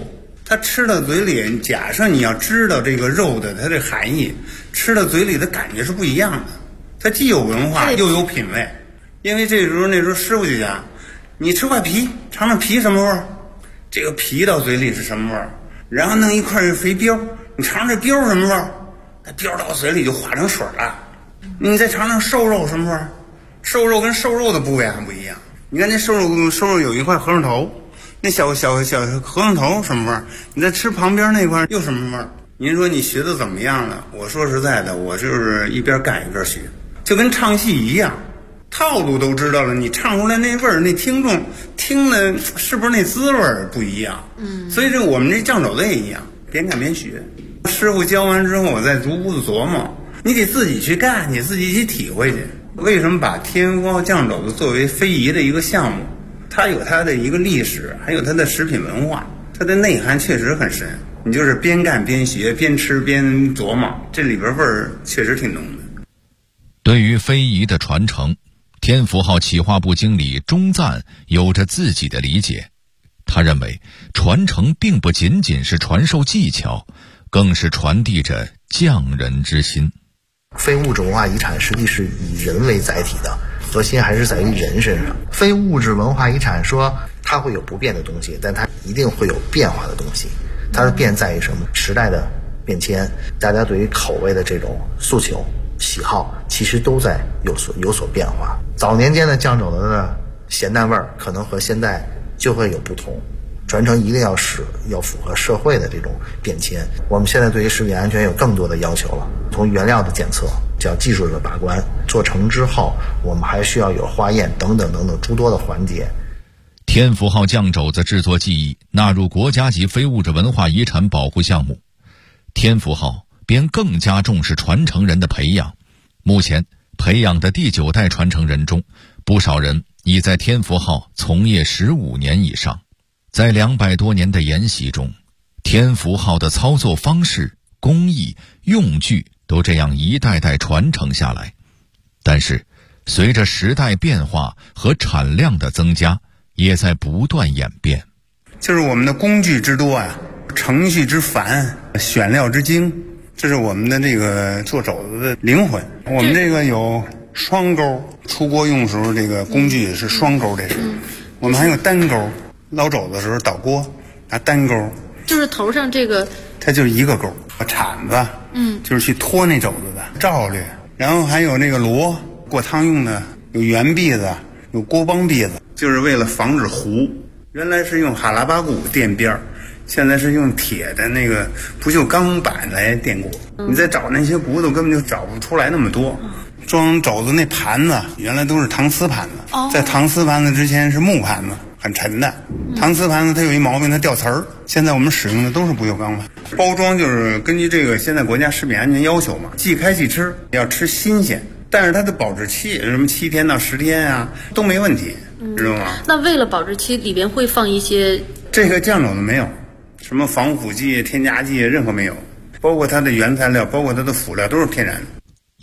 它吃到嘴里，假设你要知道这个肉的它的含义，吃到嘴里的感觉是不一样的。它既有文化又有品味。因为那时候师傅就讲，你吃块皮，尝尝皮什么味儿，这个皮到嘴里是什么味儿，然后弄一块肥膘，你尝尝这膘什么味儿，那膘到嘴里就化成水了。你再尝尝瘦肉什么味儿，瘦肉跟瘦肉的部位还不一样。你看那瘦肉有一块和尚头，那小和尚头什么味儿，你再吃旁边那块又什么味儿。您说你学的怎么样了？我说实在的，我就是一边干一边学，就跟唱戏一样，套路都知道了，你唱出来那味儿，那听众听的是不是那滋味儿不一样？所以我们这酱肘子也一样，边干边学。师傅教完之后，我再逐步的琢磨，你得自己去干，你自己去体会去。为什么把天福号酱肘子作为非遗的一个项目？它有它的一个历史，还有它的食品文化，它的内涵确实很深。你就是边干边学，边吃边琢磨，这里边味儿确实挺浓的。 对于非遗的传承，天福号企划部经理钟赞有着自己的理解。他认为，传承并不仅仅是传授技巧，更是传递着匠人之心。 非物质文化遗产实际是以人为载体的，核心还是在于人身上。非物质文化遗产说它会有不变的东西，但它一定会有变化的东西。它的变在于什么？时代的变迁，大家对于口味的这种诉求喜好其实都在有所变化。早年间的酱肘子的咸淡味儿可能和现在就会有不同，传承一定要符合社会的这种变迁。我们现在对于食品安全有更多的要求了，从原料的检测叫技术的把关，做成之后我们还需要有化验等等诸多的环节。 天福号酱肘子制作技艺纳入国家级非物质文化遗产保护项目，天福号便更加重视传承人的培养。目前培养的第9代传承人中，不少人已在天福号从业15年以上。在200多年的沿袭中，天福号的操作方式、工艺、用具都这样一代代传承下来。但是随着时代变化和产量的增加，也在不断演变。 就是我们的工具之多啊，程序之繁，选料之精，这是我们的这个做肘子的灵魂。我们这个有双钩，出锅用时候这个工具也是双钩，这是。我们还有单钩，捞肘子的时候倒锅拿单钩。 就是头上这个， 它就是一个钩，铲子，就是去拖那肘子的罩略。然后还有那个螺，过汤用的，有圆篦子，有锅帮篦子，就是为了防止糊。原来是用哈拉巴骨垫边儿，现在是用铁的那个不锈钢板来垫锅。你再找那些骨头根本就找不出来那么多。装肘子那盘子原来都是搪瓷盘子，在搪瓷盘子之前是木盘子，很沉的。搪瓷盘子它有一毛病，它掉瓷儿。现在我们使用的都是不锈钢盘。包装就是根据这个现在国家食品安全要求嘛，即开即吃，要吃新鲜。但是它的保质期什么7天到10天啊都没问题，知道吗？ 那为了保质期，里边会放一些这个酱肘子没有什么防腐剂、添加剂，任何没有，包括它的原材料，包括它的辅料都是天然的。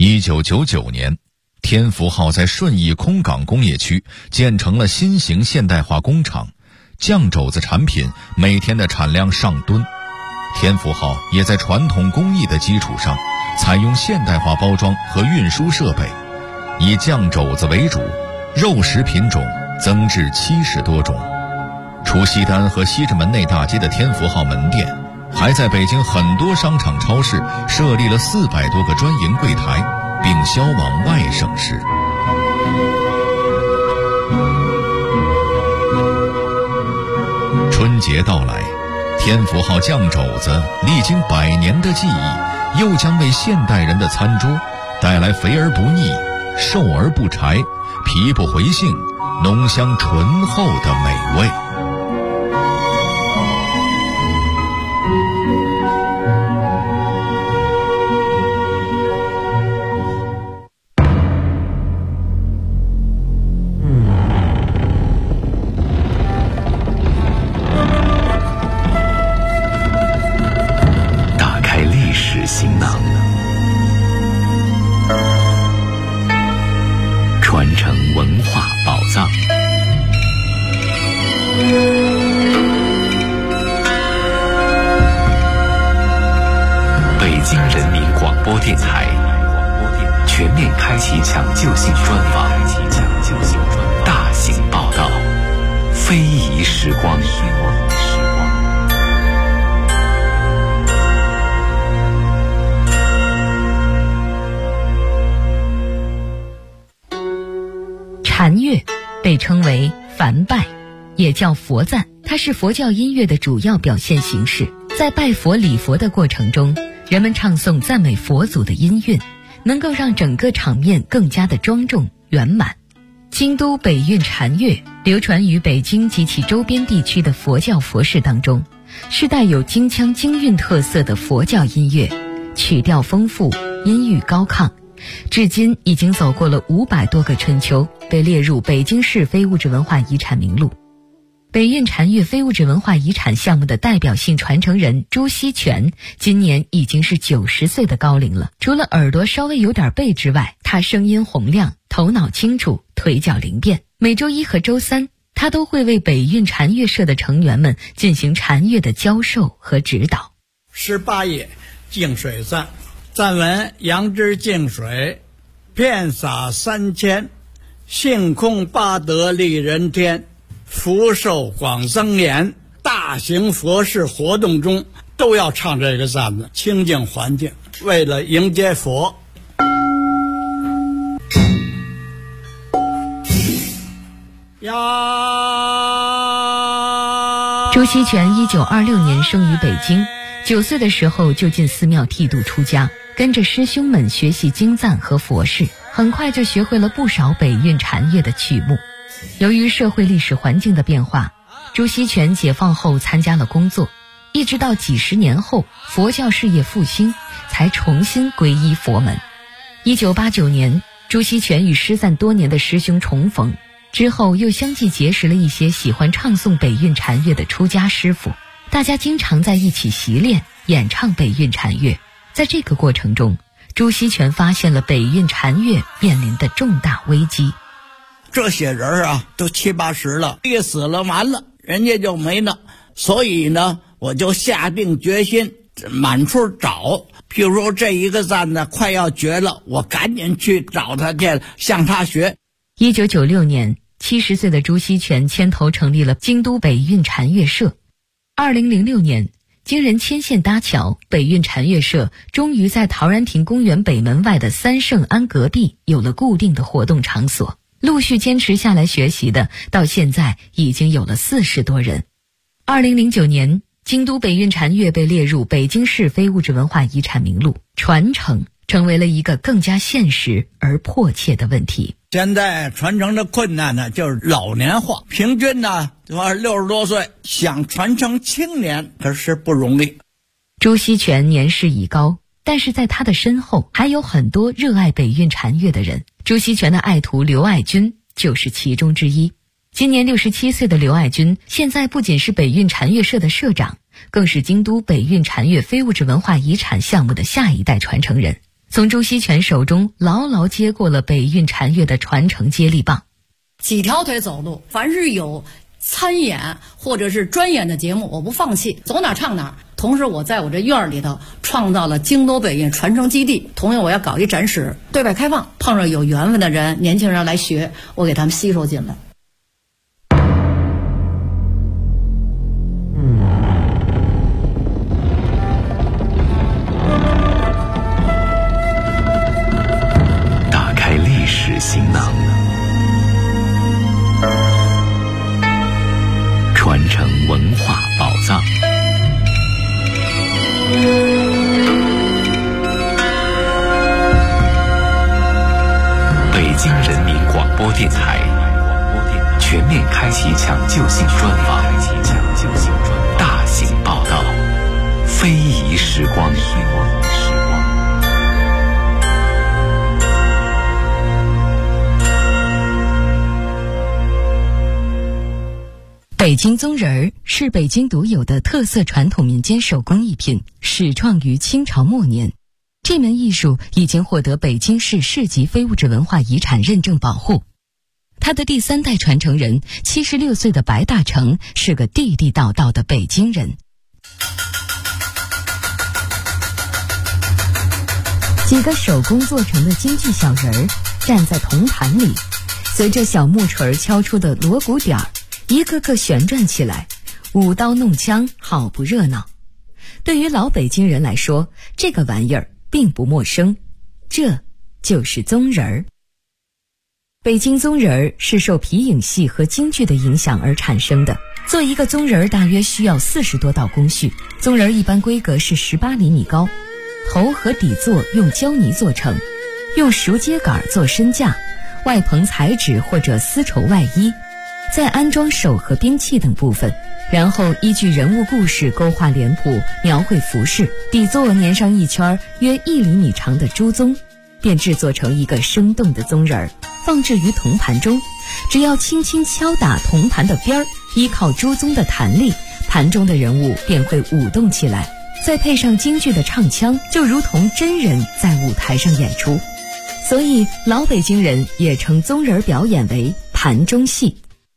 1999年，天福号在顺义空港工业区建成了新型现代化工厂，酱肘子产品每天的产量上吨。天福号也在传统工艺的基础上，采用现代化包装和运输设备，以酱肘子为主，肉食品种增至70多种。除西单和西直门内大街的天福号门店，还在北京很多商场超市设立了400多个专营柜台，并销往外省市。春节到来，天福号酱肘子历经100年的记忆，又将为现代人的餐桌带来肥而不腻、瘦而不柴、皮不回性、浓香醇厚的美味。 行囊，传承文化宝藏。 电台，全面开启抢救性专访，大型报道，非遗时光。 禅乐被称为梵拜，也叫佛赞，它是佛教音乐的主要表现形式。在拜佛礼佛的过程中，人们唱诵赞美佛祖的音韵，能够让整个场面更加的庄重圆满。京都北韵禅乐流传于北京及其周边地区的佛教佛事当中，是带有京腔京韵特色的佛教音乐，曲调丰富，音域高亢，至今已经走过了500多个春秋，被列入北京市非物质文化遗产名录。北韵禅乐非物质文化遗产项目的代表性传承人朱锡全今年已经是90岁的高龄了。除了耳朵稍微有点背之外，他声音洪亮，头脑清楚，腿脚灵便。每周1和周3，他都会为北韵禅乐社的成员们进行禅乐的教授和指导。 18页净水赞，赞文：杨枝净水，遍洒3000，性空八德利人天，福寿广增延。大型佛事活动中都要唱这个赞子，清净环境，为了迎接佛。 朱锡全1926年生于北京，9岁的时候就进寺庙剃度出家，跟着师兄们学习经赞和佛事，很快就学会了不少北韵禅乐的曲目。由于社会历史环境的变化，朱锡全解放后参加了工作，一直到几十年后佛教事业复兴，才重新皈依佛门。1989年，朱锡全与失散多年的师兄重逢，之后又相继结识了一些喜欢唱诵北韵禅乐的出家师傅，大家经常在一起习练演唱北韵禅乐。在这个过程中，朱锡全发现了北韵禅乐面临的重大危机。 这些人啊，都70、80了，一死了完了，人家就没了。所以呢，我就下定决心满处找。譬如说这一个赞呢快要绝了，我赶紧去找他去，向他学。 1996年，70岁的朱锡全牵头成立了京都北韵禅乐社。2006年，经人牵线搭桥，北韵禅乐社终于在陶然亭公园北门外的三圣庵隔壁有了固定的活动场所。陆续坚持下来学习的，到现在已经有了40多人。2009年，京都北韵禅乐被列入北京市非物质文化遗产名录，传承成为了一个更加现实而迫切的问题。 现在传承的困难呢，就是老年化，平均呢60多岁，想传承青年可是不容易。 朱锡全年事已高，但是在他的身后还有很多热爱北韵禅乐的人。朱锡全的爱徒刘爱军就是其中之一。今年67岁的刘爱军，现在不仅是北韵禅乐社的社长，更是京都北韵禅乐非物质文化遗产项目的下一代传承人，从朱锡全手中牢牢接过了北韵禅乐的传承接力棒。 几条腿走路，凡是有参演或者是专演的节目，我不放弃，走哪唱哪。同时我在我这院里头创造了京都北韵传承基地，同样我要搞一展示，对外开放，碰上有缘分的人，年轻人来学，我给他们吸收进来。 打开历史行囊，传承文化宝藏。北京人民广播电台全面开启抢救性专访，大型报道，非遗时光。 北京宗人儿是北京独有的特色传统民间手工艺品，始创于清朝末年。这门艺术已经获得北京市市级非物质文化遗产认证保护。他的第3代传承人76岁的白大成是个地地道道的北京人。 几个手工做成的京剧小人儿站在铜盘里，随着小木锤敲出的锣鼓点儿，一个个旋转起来，舞刀弄枪，好不热闹。对于老北京人来说，这个玩意儿并不陌生，这就是宗人儿。北京宗人儿是受皮影戏和京剧的影响而产生的。做一个宗人儿大约需要40多道工序，宗人儿一般规格是18厘米高，头和底座用胶泥做成，用熟秸秆做身架，外棚彩纸或者丝绸外衣，再安装手和兵器等部分，然后依据人物故事勾画脸谱，描绘服饰，底座粘上一圈约1厘米长的朱宗，便制作成一个生动的宗人儿，放置于铜盘中。只要轻轻敲打铜盘的边儿，依靠朱宗的弹力，盘中的人物便会舞动起来，再配上京剧的唱腔，就如同真人在舞台上演出。所以老北京人也称宗人表演为盘中戏。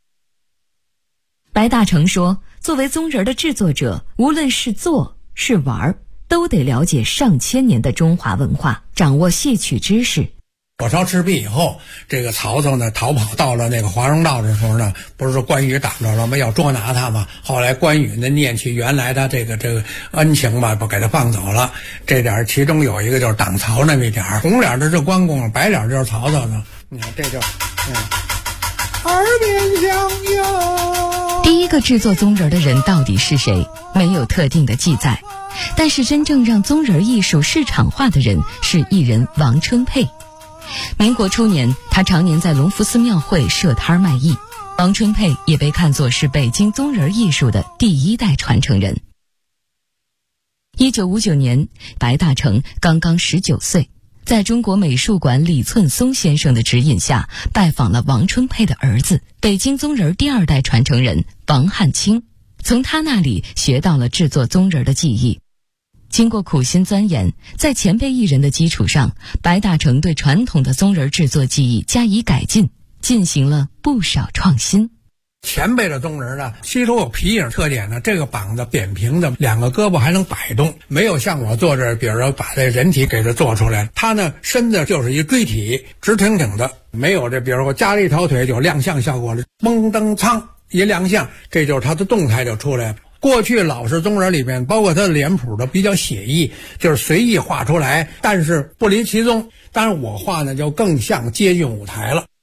白大成说，作为宗人的制作者，无论是做是玩，都得了解上千年的中华文化，掌握戏曲知识。 火烧赤壁以后，这个曹操呢逃跑到了那个华容道的时候呢，不是说关羽挡着了吗？要捉拿他嘛。后来关羽呢念起原来的这个恩情吧，不给他放走了。这点其中有一个就是挡曹那么一点，红脸的是关公，白脸就是曹操呢。你看这就耳边响哟。 第一个制作宗人的人到底是谁？没有特定的记载，但是真正让宗人艺术市场化的人是艺人王春佩。民国初年，他常年在隆福寺庙会设摊卖艺。王春佩也被看作是北京宗人艺术的第1代传承人。1959年，白大成刚刚19岁，在中国美术馆李寸松先生的指引下，拜访了王春佩的儿子，北京宗人第2代传承人王汉卿，从他那里学到了制作宗人的技艺。经过苦心钻研，在前辈艺人的基础上，白大成对传统的宗人制作技艺加以改进，进行了不少创新。 前辈的宗人呢，其中有皮影特点呢，这个膀子扁平的，2个胳膊还能摆动，没有像我做这，比如说把这人体给它做出来，他呢身子就是一锥体，直挺挺的，没有这比如说加了一条腿有亮相效果了，蹦蹬苍一亮相，这就是他的动态就出来了。过去老式宗人里面，包括他的脸谱的比较写意，就是随意画出来，但是不离其宗。当然我画呢就更像接近舞台了。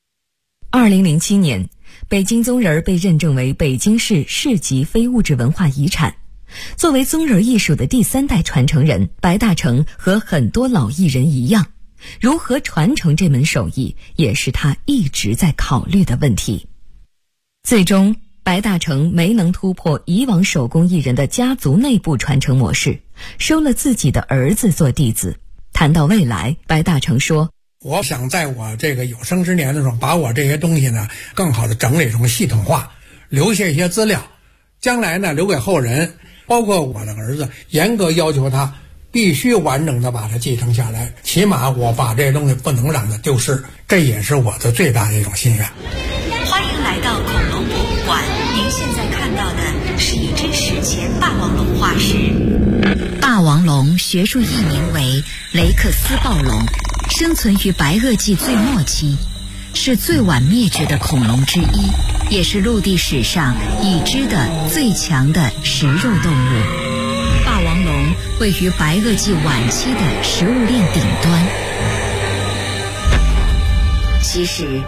2007年，北京宗人被认证为北京市市级非物质文化遗产。作为宗人艺术的第3代传承人，白大成和很多老艺人一样，如何传承这门手艺，也是他一直在考虑的问题。最终白大成没能突破以往手工艺人的家族内部传承模式，收了自己的儿子做弟子。谈到未来，白大成说， 我想在我这个有生之年的时候，把我这些东西呢更好的整理成系统化，留下一些资料，将来呢留给后人，包括我的儿子，严格要求他必须完整的把它继承下来，起码我把这些东西不能让它丢失，这也是我的最大的一种心愿。 欢迎来到恐龙博物馆，您现在看到的是一只史前霸王龙化石。霸王龙学术译名为雷克斯暴龙，生存于白垩纪最末期，是最晚灭绝的恐龙之一，也是陆地史上已知的最强的食肉动物。霸王龙位于白垩纪晚期的食物链顶端。其实